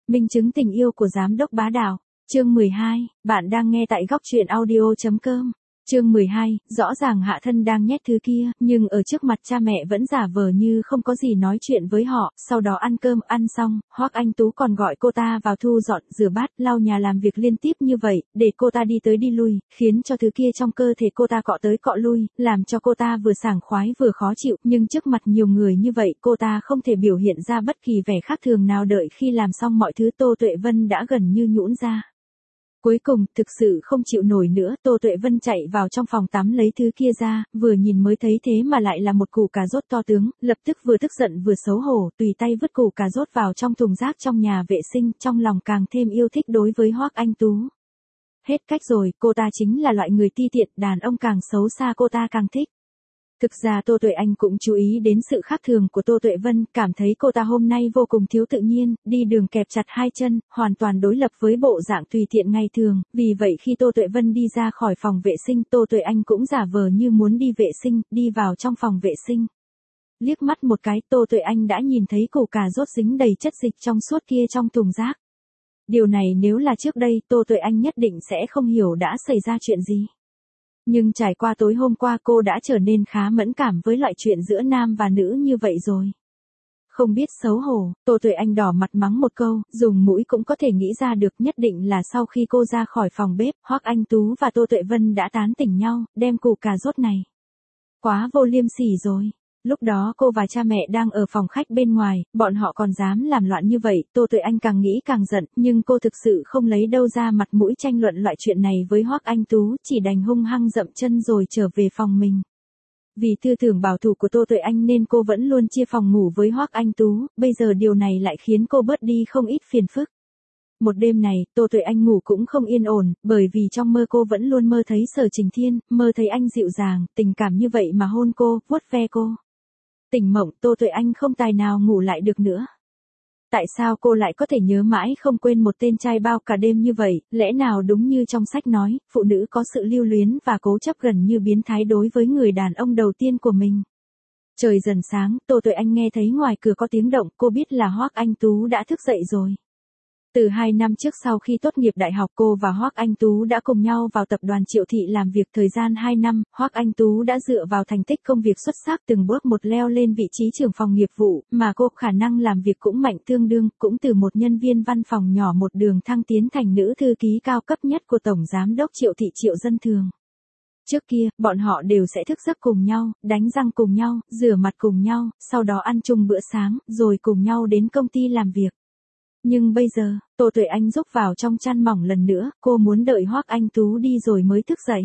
Minh chứng tình yêu của giám đốc bá đạo. Chương 12, bạn đang nghe tại góc truyện audio.com. Chương 12, rõ ràng Hạ Thân đang nhét thứ kia, nhưng ở trước mặt cha mẹ vẫn giả vờ như không có gì nói chuyện với họ, sau đó ăn cơm, ăn xong, Hoắc Anh Tú còn gọi cô ta vào thu dọn, rửa bát, lau nhà làm việc liên tiếp như vậy, để cô ta đi tới đi lui, khiến cho thứ kia trong cơ thể cô ta cọ tới cọ lui, làm cho cô ta vừa sảng khoái vừa khó chịu, nhưng trước mặt nhiều người như vậy, cô ta không thể biểu hiện ra bất kỳ vẻ khác thường nào. Đợi khi làm xong mọi thứ, Tô Tuệ Vân đã gần như nhũn ra. Cuối cùng, thực sự không chịu nổi nữa, Tô Tuệ Vân chạy vào trong phòng tắm lấy thứ kia ra, vừa nhìn mới thấy thế mà lại là một củ cà rốt to tướng, lập tức vừa tức giận vừa xấu hổ, tùy tay vứt củ cà rốt vào trong thùng rác trong nhà vệ sinh, trong lòng càng thêm yêu thích đối với Hoắc Anh Tú. Hết cách rồi, cô ta chính là loại người ti tiện, đàn ông càng xấu xa cô ta càng thích. Thực ra Tô Tuệ Anh cũng chú ý đến sự khác thường của Tô Tuệ Vân, cảm thấy cô ta hôm nay vô cùng thiếu tự nhiên, đi đường kẹp chặt hai chân, hoàn toàn đối lập với bộ dạng tùy tiện ngày thường, vì vậy khi Tô Tuệ Vân đi ra khỏi phòng vệ sinh, Tô Tuệ Anh cũng giả vờ như muốn đi vệ sinh, đi vào trong phòng vệ sinh. Liếc mắt một cái, Tô Tuệ Anh đã nhìn thấy củ cà rốt dính đầy chất dịch trong suốt kia trong thùng rác. Điều này nếu là trước đây, Tô Tuệ Anh nhất định sẽ không hiểu đã xảy ra chuyện gì. Nhưng trải qua tối hôm qua cô đã trở nên khá mẫn cảm với loại chuyện giữa nam và nữ như vậy rồi. Không biết xấu hổ, Tô Tuệ Anh đỏ mặt mắng một câu, dùng mũi cũng có thể nghĩ ra được, nhất định là sau khi cô ra khỏi phòng bếp, Hoắc Anh Tú và Tô Tuệ Vân đã tán tỉnh nhau, đem củ cà rốt này. Quá vô liêm sỉ rồi. Lúc đó cô và cha mẹ đang ở phòng khách bên ngoài, bọn họ còn dám làm loạn như vậy, Tô Tuệ Anh càng nghĩ càng giận, nhưng cô thực sự không lấy đâu ra mặt mũi tranh luận loại chuyện này với Hoắc Anh Tú, chỉ đành hung hăng dậm chân rồi trở về phòng mình. Vì tư tưởng bảo thủ của Tô Tuệ Anh nên cô vẫn luôn chia phòng ngủ với Hoắc Anh Tú, bây giờ điều này lại khiến cô bớt đi không ít phiền phức. Một đêm này, Tô Tuệ Anh ngủ cũng không yên ổn, bởi vì trong mơ cô vẫn luôn mơ thấy Sở Trình Thiên, mơ thấy anh dịu dàng, tình cảm như vậy mà hôn cô, vuốt ve cô. Tỉnh mộng, Tô Tuệ Anh không tài nào ngủ lại được nữa. Tại sao cô lại có thể nhớ mãi không quên một tên trai bao cả đêm như vậy, lẽ nào đúng như trong sách nói, phụ nữ có sự lưu luyến và cố chấp gần như biến thái đối với người đàn ông đầu tiên của mình. Trời dần sáng, Tô Tuệ Anh nghe thấy ngoài cửa có tiếng động, cô biết là Hoắc Anh Tú đã thức dậy rồi. Từ 2 năm trước sau khi tốt nghiệp đại học, cô và Hoắc Anh Tú đã cùng nhau vào tập đoàn Triệu Thị làm việc. Thời gian 2 năm, Hoắc Anh Tú đã dựa vào thành tích công việc xuất sắc từng bước một leo lên vị trí trưởng phòng nghiệp vụ, mà cô khả năng làm việc cũng mạnh tương đương, cũng từ một nhân viên văn phòng nhỏ một đường thăng tiến thành nữ thư ký cao cấp nhất của Tổng Giám đốc Triệu Thị Triệu Dân Thường. Trước kia, bọn họ đều sẽ thức giấc cùng nhau, đánh răng cùng nhau, rửa mặt cùng nhau, sau đó ăn chung bữa sáng, rồi cùng nhau đến công ty làm việc. Nhưng bây giờ, Tô Tuệ Anh rúc vào trong chăn mỏng lần nữa, cô muốn đợi Hoắc Anh Tú đi rồi mới thức dậy.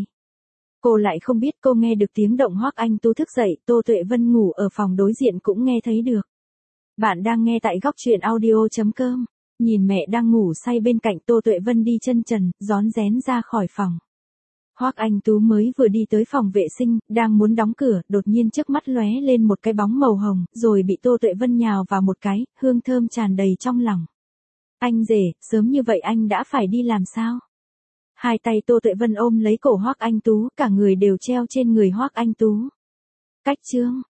Cô lại không biết cô nghe được tiếng động Hoắc Anh Tú thức dậy, Tô Tuệ Vân ngủ ở phòng đối diện cũng nghe thấy được. Bạn đang nghe tại góc truyện audio.com. Nhìn mẹ đang ngủ say bên cạnh, Tô Tuệ Vân đi chân trần, rón rén ra khỏi phòng. Hoắc Anh Tú mới vừa đi tới phòng vệ sinh, đang muốn đóng cửa, đột nhiên trước mắt lóe lên một cái bóng màu hồng, rồi bị Tô Tuệ Vân nhào vào một cái, hương thơm tràn đầy trong lòng. Anh rể, sớm như vậy anh đã phải đi làm sao? Hai tay Tô Tuệ Vân ôm lấy cổ Hoắc Anh Tú, cả người đều treo trên người Hoắc Anh Tú. Cách chương.